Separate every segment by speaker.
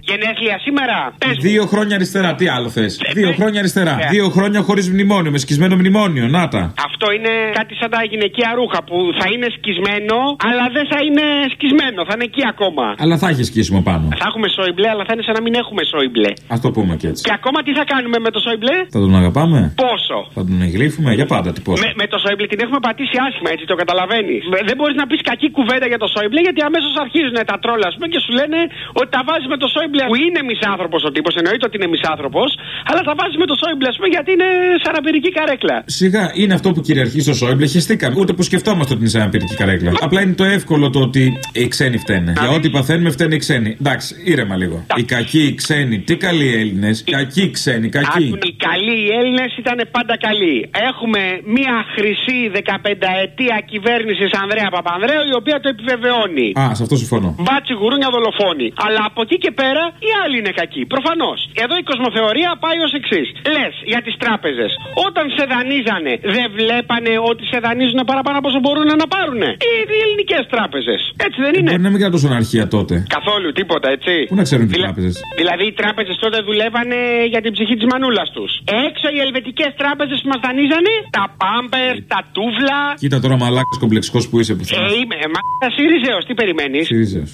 Speaker 1: Γενέθλια σήμερα.
Speaker 2: 2 χρόνια αριστερά, τι άλλο θες? 2 χρόνια αριστερά. 2 χρόνια χωρίς μνημόνιο, με σκισμένο μνημόνιο. Να τα.
Speaker 1: Αυτό είναι κάτι σαν τα γυναικεία ρούχα που θα είναι σκισμένο, αλλά δεν θα είναι σκισμένο. Θα είναι εκεί ακόμα.
Speaker 2: Αλλά θα έχει σκίσιμο πάνω.
Speaker 1: Θα έχουμε Σόιμπλε, αλλά θα είναι σαν να μην έχουμε Σόιμπλε.
Speaker 2: Ας το πούμε και έτσι.
Speaker 1: Και ακόμα τι θα κάνουμε με το Σόιμπλε?
Speaker 2: Θα τον αγαπάμε.
Speaker 1: Πόσο?
Speaker 2: Θα τον εγγλύφουμε για πάντα, τι πόσο.
Speaker 1: Με το Σόιμπλε την έχουμε πατήσει άσχημα, έτσι το καταλαβαίνεις. Δεν μπορείς να πεις κακή κουβέντα για το Σόιμπλε, γιατί αμέσως αρχίζουν τα τρόλα, ας πούμε, και σου λένε ότι τα βάζεις με το Σόιμπλε που είναι μισάνθρωπος ο τύπος, εννοείται ότι είναι μισάνθρωπος, αλλά τα βάζεις με το Σόιμπλε, ας πούμε, γιατί είναι σαραπηρική καρέκλα.
Speaker 2: Σιγά, είναι αυτό που κυριαρχεί στο Σόιμπλε, χεστήκαμε. Ούτε που σκεφτόμαστε ότι είναι σαραπηρική καρέκλα. Απλά είναι το εύκολο το ότι οι ξένοι φταίνε. Για ό,τι παθαίνουμε φταίνε οι ξένοι. Εντάξει, ήρεμα λίγο. Οι κακοί, οι ξένοι, τι καλοί Έλληνες. Κακοί ξένοι, κακοί.
Speaker 1: Οι καλοί Έλληνες ήταν πάντα καλοί. Έχουμε μια χρυσή 15ετία κυβέρνηση Ανδρέα Παπανδρέου, η οποία το επιβεβαιώνει.
Speaker 2: Α, σε αυτό συμφωνώ.
Speaker 1: Μπάτσι γουρούνια δολοφόνοι. Αλλά από εκεί και πέρα οι άλλοι είναι κακοί. Προφανώς. Εδώ η κοσμοθεωρία πάει ως εξής. Λες για τις τράπεζες. Όταν σε δανείζανε, δεν βλέπανε ότι σε δανείζουν παραπάνω από όσο μπορούν να πάρουνε? Οι ελληνικές τράπεζες. Έτσι δεν είναι?
Speaker 2: Μπορεί να μην κρατούσαν αναρχία τότε.
Speaker 1: Καθόλου τίποτα, έτσι.
Speaker 2: Πού να ξέρουν τι τράπεζες.
Speaker 1: Δηλαδή οι τράπεζες τότε δουλεύανε για την ψυχή της μανούλας τους. Έξω οι ελβετικές τράπεζες που μας δανείζανε, τα πάμπερ, τα τούβλα.
Speaker 2: Κοίτα τώρα μαλάκας κομπλεξικός που είσαι που θέλεις.
Speaker 1: Είμαι, ΣΥΡΙΖΑΕΟΣ, τι περιμένεις?
Speaker 2: ΣΥΡΙΖΑΕΟΣ.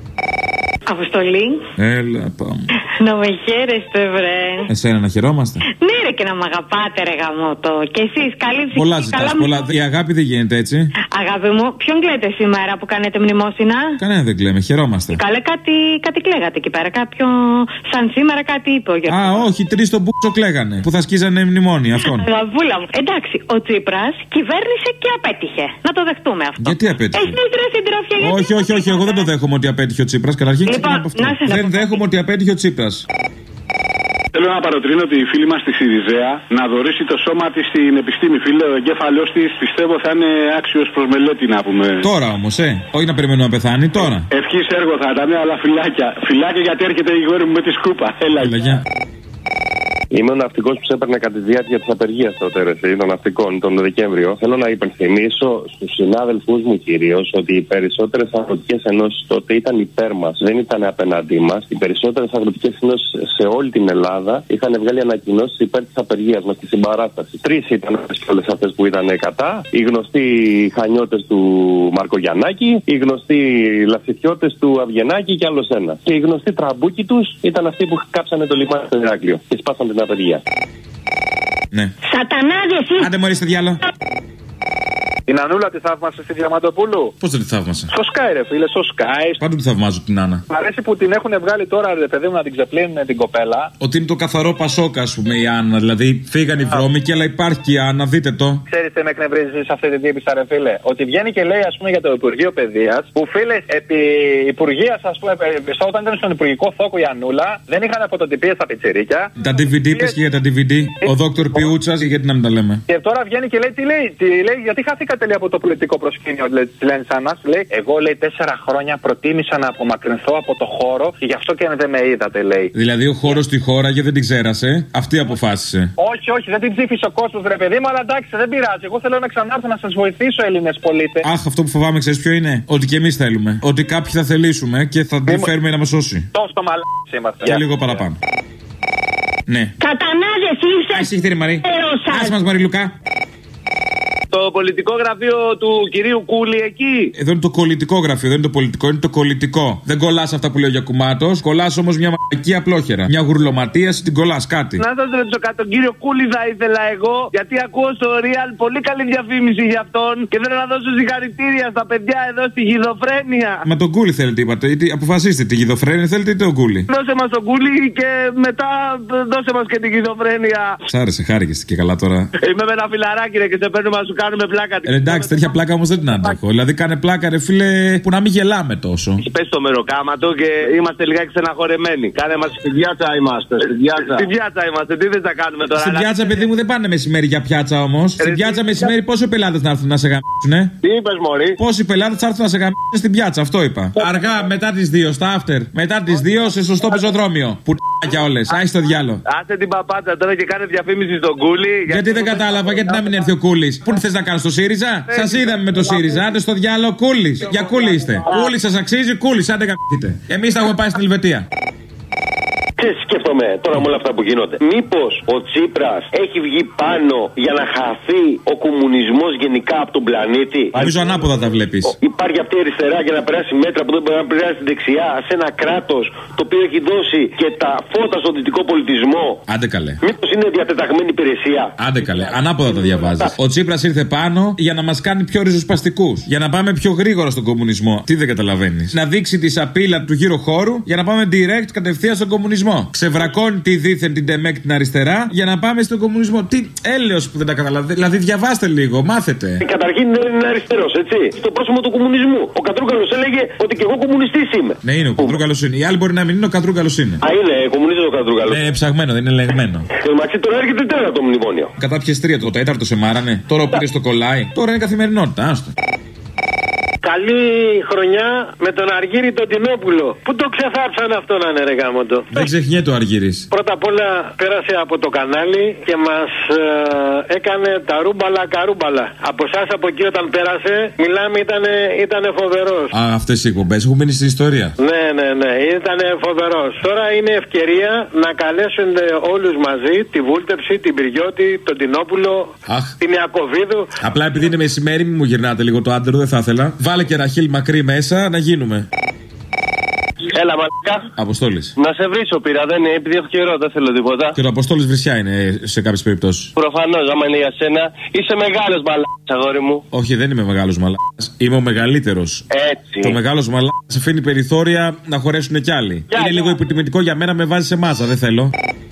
Speaker 3: Αποστολή.
Speaker 2: Έλα, πάμε.
Speaker 3: Να με χαίρεστε, βρε.
Speaker 2: Εσένα να χαιρόμαστε.
Speaker 3: Ναι, ρε, και να μ' αγαπάτε, ρε γαμώτο. Και εσείς, καλή ψυχή.
Speaker 2: Πολλά ζητάς, πολλά. Η αγάπη δεν γίνεται έτσι.
Speaker 3: Αγάπη μου, ποιον κλαίτε σήμερα που κάνετε μνημόσυνα?
Speaker 2: Κανένα δεν κλαίμε, χαιρόμαστε.
Speaker 3: Καλέ, κάτι κλαίγατε εκεί πέρα. Κάποιο. Σαν σήμερα κάτι είπε ο Γιώργος.
Speaker 2: Α, όχι, 3 στον μπούτσο κλαίγανε. Που θα σκίζανε μνημόνια αυτόν.
Speaker 3: Γαβούλα μου. Εντάξει, ο Τσίπρας κυβέρνησε και απέτυχε. Να το δεχτούμε αυτό.
Speaker 2: Γιατί απέτυχε?
Speaker 3: Εσείς, ρε συντρόφια, γιατί.
Speaker 2: Όχι, εγώ δεν το δέχομαι ότι απέτυχε ο Τσίπρας. Καταρχήν ξεκινάμε από αυτό. Δεν δέχομαι ότι απέτυχε ο Τσίπρας.
Speaker 4: Θέλω να παροτρύνω τη φίλη μας τη ΣΥΡΙΖΑ να δωρήσει το σώμα της στην επιστήμη. Φίλε, ο εγκέφαλός της πιστεύω θα είναι άξιος προς μελέτη, να πούμε.
Speaker 2: Τώρα όμως, όχι να περιμένουμε να πεθάνει, τώρα.
Speaker 4: Ευχής έργο θα ήταν, αλλά φυλάκια. Φυλάκια γιατί έρχεται η γόρη μου με τη σκούπα. Έλα,
Speaker 2: γεια.
Speaker 5: Είμαι ο ναυτικός που έπαιρνε κατά τη διάρκεια της απεργίας τότε, των ναυτικών, τον Δεκέμβριο. Θέλω να υπενθυμίσω στους συνάδελφούς μου κυρίως ότι οι περισσότερες αγροτικές ενώσεις τότε ήταν υπέρ μας, δεν ήταν απέναντί μας. Οι περισσότερες αγροτικές ενώσεις σε όλη την Ελλάδα είχαν βγάλει ανακοινώσεις υπέρ της απεργίας μας, της συμπαράστασης. 3 ήταν όλες αυτές που ήταν κατά. Οι γνωστοί χανιώτες του Μαρκογιαννάκη, οι γνωστοί λαψιθιώτες του Αυγενάκη και άλλος ένα. Και οι γνωστοί τραμπούκοι τους ήταν αυτοί που κάψανε το λιμάνι στο Ηράκλειο και σπάσαν την απεργία.
Speaker 2: Ναι.
Speaker 3: Σατανάδες είσαι.
Speaker 2: Άντε μωρί στο διάλο.
Speaker 6: Την Ανούλα τη θαύμασε στη Διαμαντοπούλου.
Speaker 2: Πώς δεν τη θαύμασα?
Speaker 6: Στο Sky, ρε φίλε, στο Sky.
Speaker 2: Πάντου τη θαυμάζω την Άννα.
Speaker 6: Μ' αρέσει που την έχουν βγάλει τώρα, ρε παιδί μου, να την ξεπλύνουν την κοπέλα.
Speaker 2: Ότι είναι το καθαρό Πασόκα, ας πούμε, η Άννα. Δηλαδή φύγαν οι βρώμικοι, αλλά υπάρχει και η Άννα, δείτε το.
Speaker 6: Ξέρεις τι με εκνευρίζει σε αυτή την τύπησα, ρε φίλε? Ότι βγαίνει και λέει, ας πούμε, για το Υπουργείο Παιδείας, που φίλε, επί Υπουργείας, ας πούμε, όταν ήταν στον Υπουργικό Θόκο η Ανούλα, δεν είχαν αποτοτυπίες στα πιτσιρίκια.
Speaker 2: Τα DVD, πες και για τα DVD. Ο Δόκτωρ Πιούτσας, γιατί να μην τα λέμε.
Speaker 6: Και τώρα βγαίνει και λέει, τι λέει, γιατί χάθηκατε λέει από το πολιτικό προσκήνιο, τη λένε σαν να λέει. Εγώ λέει 4 χρόνια προτίμησα να απομακρυνθώ από το χώρο και γι' αυτό και δεν με είδατε, λέει.
Speaker 2: Δηλαδή ο χώρος στη χώρα και δεν την ξέρασε, αυτή αποφάσισε.
Speaker 6: Όχι, δεν την ψήφισε ο κόσμος, ρε παιδί μου, αλλά εντάξει, δεν πειράζει. Εγώ θέλω να ξανάρθω να σας βοηθήσω, Έλληνες πολίτες.
Speaker 2: Αχ, αυτό που φοβάμαι, ξέρεις ποιο είναι? Ότι και εμείς θέλουμε. Ότι κάποιοι θα θελήσουμε και θα την φέρουμε να μας σώσει.
Speaker 6: Τόσο μαλάκι είμαστε.
Speaker 2: Και λίγο παραπάνω. Ναι.
Speaker 3: Κατανάδες είσαι.
Speaker 2: Ας ήρθε, Μαρή. Άσε μας, Μαρή Λουκά.
Speaker 7: Το πολιτικό γραφείο του κυρίου Κούλη εκεί.
Speaker 2: Εδώ είναι το κολλητικό γραφείο, δεν είναι το πολιτικό, είναι το κολλητικό. Δεν κολλάς αυτά που λέει ο Γιακουμάτος, κολλάς όμως μια μαλακή απλόχερα. Μια γουρλωματίαση, την κολλάς κάτι.
Speaker 7: Να σας ρωτήσω κάτι, τον κύριο Κούλη θα ήθελα εγώ, γιατί ακούω στο Real πολύ καλή διαφήμιση για αυτόν και θέλω να δώσω συγχαρητήρια στα παιδιά εδώ στη γιδοφρένεια.
Speaker 2: Μα τον Κούλη θέλετε, είπατε, αποφασίστε τη γιδοφρένεια θέλετε ή τον Κούλη?
Speaker 7: Δώσε μας τον Κούλη και μετά δώσε μας και την γιδοφρένεια.
Speaker 2: Σ' άρεσε, χάρηκες και καλά τώρα.
Speaker 7: Είμαι με ένα φιλαράκι ρε και σε παίρνουμε να σου κάνουμε πλάκα.
Speaker 2: Εντάξει, τέτοια πλάκα όμως δεν την αντέχω. Δηλαδή κάνε πλάκα, ρε φίλε, που να μην γελάμε τόσο.
Speaker 7: Έχει πέσει το μεροκάματο και είμαστε λιγάκι στεναχωρεμένοι. Κάνε μας στην πιάτσα είμαστε. Στην πιάτσα είμαστε, τι δεν θα κάνουμε τώρα?
Speaker 2: Στην πιάτσα, παιδί μου, δεν πάνε μεσημέρι για πιάτσα όμως. Στην πιάτσα μεσημέρι πόσοι πελάτες να έρθουν να σε γαμίσουνε?
Speaker 7: Τι είπες, μωρή?
Speaker 2: Πόσοι πελάτες θα έρθουν να σε γαμίσουν στην πιάτσα, αυτό είπα. Αργά, μετά τις 2, στα after. Μετά τις 2 σε σωστό πεζοδρόμιο. Που για όλες, άι στο διάλο.
Speaker 7: Άσε την παπάτσα τώρα και κάνε διαφήμιση στον Κούλη.
Speaker 2: Γιατί δεν κατάλαβα, γιατί να μην έρθει ο Κούλης? Πού θες να κάνεις στο ΣΥΡΙΖΑ? Σας είδαμε με το ΣΥΡΙΖΑ, άντε στο διάλο Κούλης. Για Κούλη είστε. Κούλη σας αξίζει, Κούλης, άντε γαμηθείτε. Εμείς θα έχουμε πάει στην Ελβετία.
Speaker 5: Σκέφτομαι τώρα με όλα αυτά που γίνονται. Μήπως ο Τσίπρας έχει βγει πάνω για να χαθεί ο κομμουνισμός γενικά από τον πλανήτη?
Speaker 2: Νομίζω ανάποδα τα βλέπεις.
Speaker 5: Υπάρχει αυτή η αριστερά για να περάσει μέτρα που δεν μπορεί να περάσει στην δεξιά σε ένα κράτος το οποίο έχει δώσει και τα φώτα στον δυτικό πολιτισμό.
Speaker 2: Άντε καλέ.
Speaker 5: Μήπως είναι διατεταγμένη υπηρεσία?
Speaker 2: Άντε καλέ. Ανάποδα τα διαβάζεις. Ο Τσίπρας ήρθε πάνω για να μας κάνει πιο ριζοσπαστικούς. Για να πάμε πιο γρήγορα στον κομμουνισμό. Τι δεν καταλαβαίνεις? Να δείξει τη σαπίλα του γύρω χώρου για να πάμε direct κατευθείαν στον κομμουνισμό. Ξεβρακώνει τη δίθεν την ΤΕΜΕΚ την αριστερά για να πάμε στον κομμουνισμό. Τι έλεος που δεν τα καταλαβαίνετε. Δηλαδή διαβάστε λίγο, μάθετε.
Speaker 5: Καταρχήν δεν είναι αριστερός, έτσι. Στο πρόσωπο του κομμουνισμού. Ο Κατρούγκαλος έλεγε ότι και εγώ κομμουνιστής είμαι.
Speaker 2: Ναι, είναι ο Κατρούγκαλος είναι. Οι άλλοι μπορεί να μην είναι, ο Κατρούγκαλος είναι.
Speaker 5: Α, είναι κομμουνιστής ο Κατρούγκαλος.
Speaker 2: Ναι, ψαγμένο, δεν είναι λεγμένο.
Speaker 5: Και μεταξύ τώρα έρχεται τώρα το μνημόνιο.
Speaker 2: Κατά πιεστρία το τέταρτο σε μάρανε. Τώρα που πήρε στο κολλάι. Τώρα είναι καθημερινότητα, άστο.
Speaker 8: Καλή χρονιά με τον Αργύρη τον Τινόπουλο. Πού το ξεθάψαν αυτόν, αν ρε γάμοντο?
Speaker 2: Δεν ξεχνιέται ο Αργύρης.
Speaker 8: Πρώτα απ' όλα πέρασε από το κανάλι και μας έκανε τα ρούμπαλα καρούμπαλα. Από εσάς από εκεί όταν πέρασε, μιλάμε, ήταν φοβερός.
Speaker 2: Α, αυτές οι εκπομπές έχουν μείνει στην ιστορία.
Speaker 8: Ναι, ήταν φοβερός. Τώρα είναι ευκαιρία να καλέσουν όλους μαζί τη Βούλτεψη, την Πυριώτη, τον Τινόπουλο, την Ιακωβίδου.
Speaker 2: Απλά επειδή είναι μεσημέρι, μου γυρνάτε λίγο το άντερο, δεν θα ήθελα. Βάλε και Ραχίλ Μακρύ μέσα να γίνουμε.
Speaker 5: Έλα, μαλάκα.
Speaker 2: Αποστόλης.
Speaker 5: Να σε βρίσω πήρα, δεν είναι, επειδή έχω καιρό, δεν θέλω τίποτα.
Speaker 2: Και το Αποστόλης βρισιά είναι σε κάποιες περιπτώσεις.
Speaker 5: Προφανώς, άμα είναι για σένα, είσαι μεγάλος μαλάκας, αγόρι μου.
Speaker 2: Όχι, δεν είμαι μεγάλος μαλάκας. Είμαι ο μεγαλύτερος.
Speaker 5: Έτσι.
Speaker 2: Το μεγάλος μαλάκας αφήνει περιθώρια να χωρέσουν κι άλλοι. Είναι λίγο υποτιμητικό για μένα, με βάζει σε μάζα, δεν θέλω.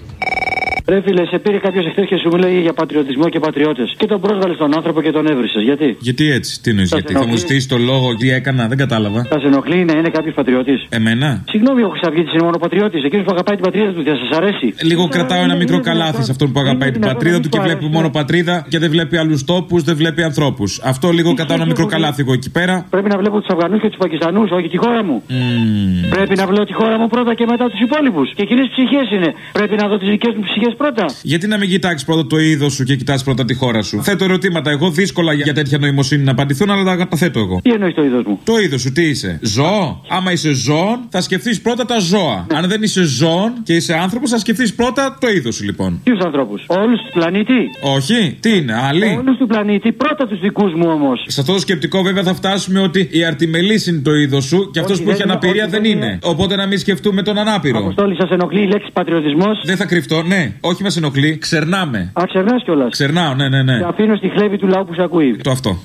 Speaker 9: Ρε φίλε, σε πήρε κάποιο εχθές και σου μιλάει για πατριωτισμό και πατριώτες. Και τον πρόσβαλε στον άνθρωπο και τον έβρισε. Γιατί?
Speaker 2: Γιατί έτσι, τι εννοείς, γιατί? Θα μου ζητήσει το λόγο, τι έκανα, δεν κατάλαβα.
Speaker 9: Θα σε ενοχλεί να είναι κάποιο πατριώτης?
Speaker 2: Εμένα?
Speaker 9: Συγγνώμη, ο Χρυσαυγίτης είναι μόνο πατριώτης. Εκείνος που αγαπάει την πατρίδα του, θα σας αρέσει?
Speaker 2: Λίγο κρατάω ένα μικρό καλάθι σε αυτόν που αγαπάει την πατρίδα του και βλέπει μόνο πατρίδα και δεν βλέπει άλλους τόπους, δεν βλέπει ανθρώπους. Αυτό λίγο κρατάω ένα μικρό καλάθι εγώ εκεί πέρα.
Speaker 9: Πρέπει να βλέπω τους Αφγανούς και τους Πακιστανούς, όχι τη χώρα μου. Πρέπει να βλέπω τη χώρα μου πρώτα και μετά τους υπόλοιπους. Και κοινές ψυχές είναι. Πρέπει να δω τις δικές μου ψυχές πρώτα.
Speaker 2: Γιατί να μην κοιτάξει πρώτα το είδος σου και κοιτάς πρώτα τη χώρα σου? Θέτω ερωτήματα εγώ, δύσκολα για τέτοια νοημοσύνη να απαντηθούν, αλλά τα θέτω εγώ.
Speaker 9: Τι εννοείς το είδος μου?
Speaker 2: Το είδος σου τι είσαι? Ζώο? Άμα είσαι ζώο, θα σκεφτείς πρώτα τα ζώα. Αν δεν είσαι ζώο και είσαι άνθρωπος, θα σκεφτείς πρώτα το είδος σου, λοιπόν.
Speaker 9: Ποιους ανθρώπους? Όλους του πλανήτη?
Speaker 2: Όχι, τι είναι, άλλοι?
Speaker 9: Όλους του πλανήτη, πρώτα τους δικούς μου όμως.
Speaker 2: Σε αυτό το σκεπτικό, βέβαια, θα φτάσουμε ότι η αρτιμελής είναι το είδος σου και αυτός που έχει αναπηρία δεν είναι. Οπότε να μην σκεφτούμε τον ανάπηρο.
Speaker 9: Αποστόλη, σας ενοχλεί η λέξη πατριωτισμός?
Speaker 2: Δεν θα κρυφτώ, ναι. Όχι, μας ενοχλεί. Ξερνάμε.
Speaker 9: Α, ξερνάς κιόλας?
Speaker 2: Ξερνάω, ναι.
Speaker 9: Και αφήνω στη χλέβη του λαού που σε ακούει.
Speaker 2: Το αυτό.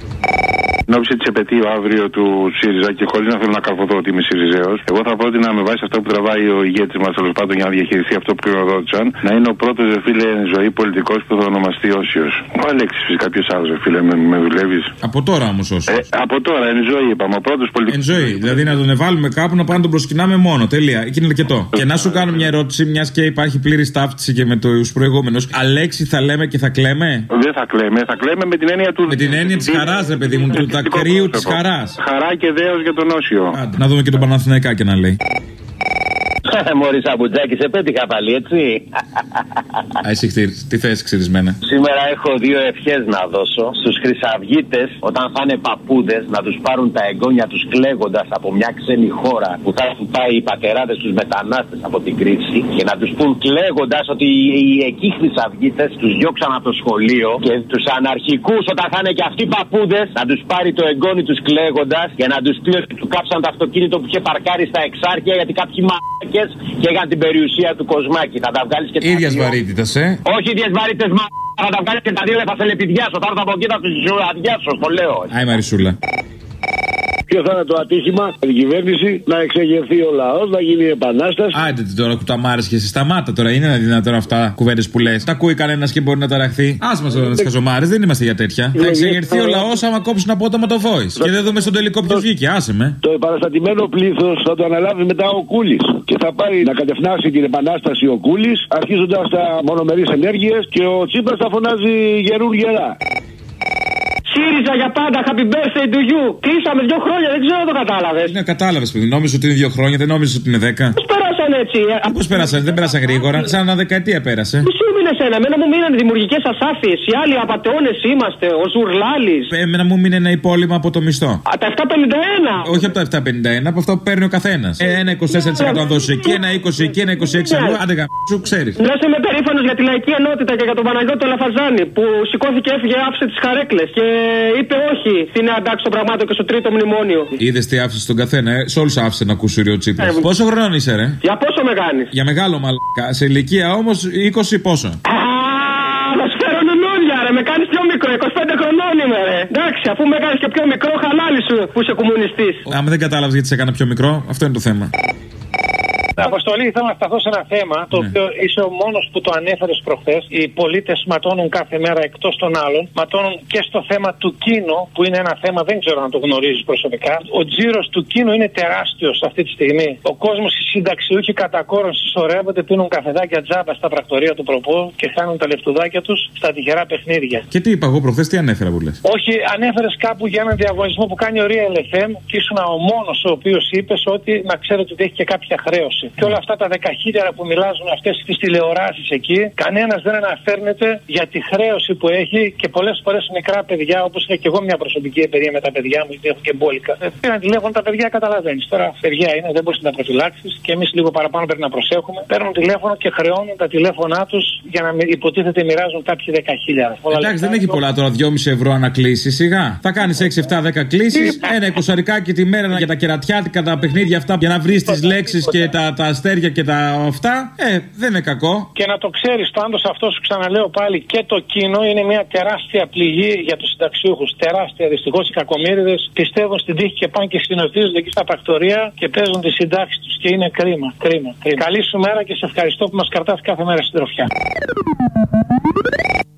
Speaker 4: Νόμιζε τη επαιτίου αύριο του ΣΥΡΙΖΑ και χωρίς να θέλω να καρφωθώ ότι είμαι ΣΥΡΙΖΑΕΟΣ, εγώ θα πρότεινα με βάση αυτό που τραβάει ο ηγέτης μας τέλος πάντων για να διαχειριστεί αυτό που κληροδότησαν, να είναι ο πρώτος φίλε εν ζωή πολιτικός που θα ονομαστεί Όσιος. Ο Αλέξης, φυσικά κάποιος άλλος φίλε, με δουλεύεις?
Speaker 2: Από τώρα όμως Όσιος.
Speaker 4: Από τώρα, εν ζωή είπαμε, ο πρώτος πολιτικός.
Speaker 2: Εν ζωή, δηλαδή να τον βάλουμε κάπου να πάμε να τον προσκυνάμε μόνο. Τέλεια, εκεί είναι αρκετό. Και να σου κάνω μια ερώτηση, μιας και υπάρχει πλήρη ταύτιση και με τους προηγούμενους. Αλέξη θα λέμε και θα κλαίμε?
Speaker 4: Δεν θα κλαίμε, θα κλαίμε με την έννοια του.
Speaker 2: Με την έννοια της χαράς, ρε παιδί μου, του δακρύου της χαράς.
Speaker 4: Χαρά και δέος για τον Όσιο.
Speaker 2: Άντε, να δούμε και τον Παναθηναϊκά να λέει.
Speaker 5: Μωρή Σαμπουτζάκη, σε πέτυχα πάλι, έτσι.
Speaker 2: Τι θες ξυρισμένα?
Speaker 5: Σήμερα έχω δύο ευχές να δώσω στους χρυσαυγίτες όταν θα είναι παππούδες, να τους πάρουν τα εγγόνια τους κλαίγοντας από μια ξένη χώρα που θα έχουν πάει οι πατεράδες τους μετανάστες από την κρίση και να τους πούν κλαίγοντας ότι οι εκεί χρυσαυγίτες τους διώξαν από το σχολείο και τους αναρχικούς όταν θα είναι και αυτοί παππούδες να τους πάρει το εγγόνι τους κλαίγοντας και να τους πει ότι του κάψαν το αυτοκίνητο που είχε παρκάρει στα Εξάρχεια γιατί κάποιοι μαλάκες και έκαναν την περιουσία του Κοσμάκη. Θα τα βγάλεις και τα
Speaker 2: ίδιας βαρύτητας,
Speaker 5: Όχι ίδιες βαρύτητες, θα τα βγάλεις και τα δύο, θα σε λεπιδιάσω. Θα έρθω από εκεί, θα τους αδειάσω, το λέω.
Speaker 2: Άι Μαρισούλα.
Speaker 10: Ποιο θα είναι το άτυχημα? Η κυβέρνηση να εξεγερθεί ο λαός, να γίνει επανάσταση.
Speaker 2: Άντε τώρα κουταμάρες και εσύ, σταμάτα τώρα. Είναι δυνατόν αυτά κουβέντες που λες? Τα ακούει κανένας και μπορεί να ταραχθεί? Ας μας τις χαζομάρες, δεν είμαστε για τέτοια. Θα εξεγερθεί ο λαός άμα κόψουν απότομα το voice. Και δεν δούμε στον τελικό ποιος βγήκε, άσε με.
Speaker 10: Το επαναστατημένο πλήθος θα το αναλάβει μετά ο Κούλης. Και θα πάει να κατευνάσει την επανάσταση ο Κούλης, αρχίζοντας τα μονομερείς ενέργειες και ο Τσίπρας θα φωνάζει γερούν γερά.
Speaker 8: ΣΥΡΙΖΑ για πάντα, happy birthday to you. Κλείσαμε 2 χρόνια, δεν ξέρω αν το κατάλαβες.
Speaker 2: Ναι, κατάλαβες παιδί, νόμιζες ότι είναι 2 χρόνια, δεν νόμιζες ότι είναι 10.
Speaker 8: Πώς πέρασα
Speaker 11: πέρασαν έτσι.
Speaker 2: Πώς πέρασαν, δεν πέρασαν γρήγορα, σαν ένα δεκαετία πέρασε.
Speaker 11: Τι σου μείνε εσένα, εμένα μου μείναν δημιουργικές ασάφειες. Οι άλλοι απατεώνες είμαστε, ο Ζουρλάλης.
Speaker 2: Εμένα μου μείνει ένα υπόλοιμα από το μισθό.
Speaker 11: Τα 751.
Speaker 2: Όχι από τα 751, από αυτό που παίρνει ο καθένας. Ένα 24% να δώσει εκεί, ένα 20 εκεί, ένα 26 αλλού. Άντε σου ξέρεις.
Speaker 11: Μιλάς, είμαι περήφανος για τη λαϊκή ενότητα και για τον Παναγιώτο Λαφαζάνη που σηκώθηκε, έφυγε, άφησε τις καρέκλες και είπε όχι στην αντάξη των πραγμάτων και στο τρίτο μνημόνιο.
Speaker 2: Είδες τι άφησε τον καθένα, σε όλους άφησε να ακούσει ο Τσίπρας. Πόσο χρόνο είσαι, ρε?
Speaker 11: Για πόσο με κάνεις?
Speaker 2: Για μεγάλο μαλάκα. Σε ηλικία όμως 20 πόσο?
Speaker 11: Να σου φέρω λουλούδια, ρε. Με κάνεις πιο μικρό. 25 χρονών είμαι, ρε. Εντάξει, αφού με κάνεις και πιο μικρό, χαλάλι σου που είσαι κομμουνιστής.
Speaker 2: Άμα δεν κατάλαβες γιατί σε έκανα πιο μικρό, αυτό είναι το θέμα.
Speaker 12: Αποστολή, θέλω να σταθώ σε ένα θέμα το οποίο είσαι ο μόνος που το ανέφερες προχθές. Οι πολίτες ματώνουν κάθε μέρα εκτός των άλλων. Ματώνουν και στο θέμα του Κίνο, που είναι ένα θέμα, δεν ξέρω αν το γνωρίζεις προσωπικά. Ο τζίρος του Κίνο είναι τεράστιος αυτή τη στιγμή. Ο κόσμος, οι συνταξιούχοι κατά κόρον συσσωρεύονται, πίνουν καφεδάκια τζάμπα στα πρακτορία του προπού και χάνουν τα λεφτουδάκια τους στα τυχερά παιχνίδια.
Speaker 2: Και τι είπα εγώ προχθές, τι ανέφερα που λες?
Speaker 12: Όχι, ανέφερες κάπου για έναν διαγωνισμό που κάνει ο Real FM και ήσουν ο μόνος ο οποίος είπες ότι να ξέρετε ότι έχει και κάποια χρέωση. Και όλα αυτά τα 10.000 που μιλάζουν αυτές τις τηλεοράσεις εκεί, κανένας δεν αναφέρνεται για τη χρέωση που έχει και πολλές φορές μικρά παιδιά, όπως είχα και εγώ μια προσωπική εμπειρία με τα παιδιά μου, γιατί έχω και μπόλικα. Πήραν τηλέφωνο τα παιδιά, καταλαβαίνεις. Τώρα παιδιά είναι, δεν μπορείς να τα προφυλάξεις και εμείς λίγο παραπάνω πρέπει να προσέχουμε. Παίρνουν τηλέφωνο και χρεώνουν τα τηλέφωνά τους για να υποτίθεται μοιράζουν κάποιοι 10.000.
Speaker 2: Εντάξει, δεν έχει πολλά τώρα, 2,5 ευρώ ανακλήσεις, σιγά. Θα κάνεις 6, 7, 10 κλήσεις, ένα 20 τη μέρα για τα κερατιάτικα, τα παιχνίδια αυτά, για να βρεις τις λέξεις και τα αστέρια και τα αυτά, δεν είναι κακό.
Speaker 12: Και να το ξέρεις, πάντως αυτό σου ξαναλέω πάλι, και το Κίνο είναι μια τεράστια πληγή για τους συνταξιούχους. Τεράστια, δυστυχώς οι κακομοίριδες πιστεύουν στην τύχη και πάνε και συνοθίζονται εκεί στα πρακτορία και παίζουν τις συντάξεις τους και είναι κρίμα. Καλή σου μέρα και σε ευχαριστώ που μας κρατάς κάθε μέρα στην τροφιά.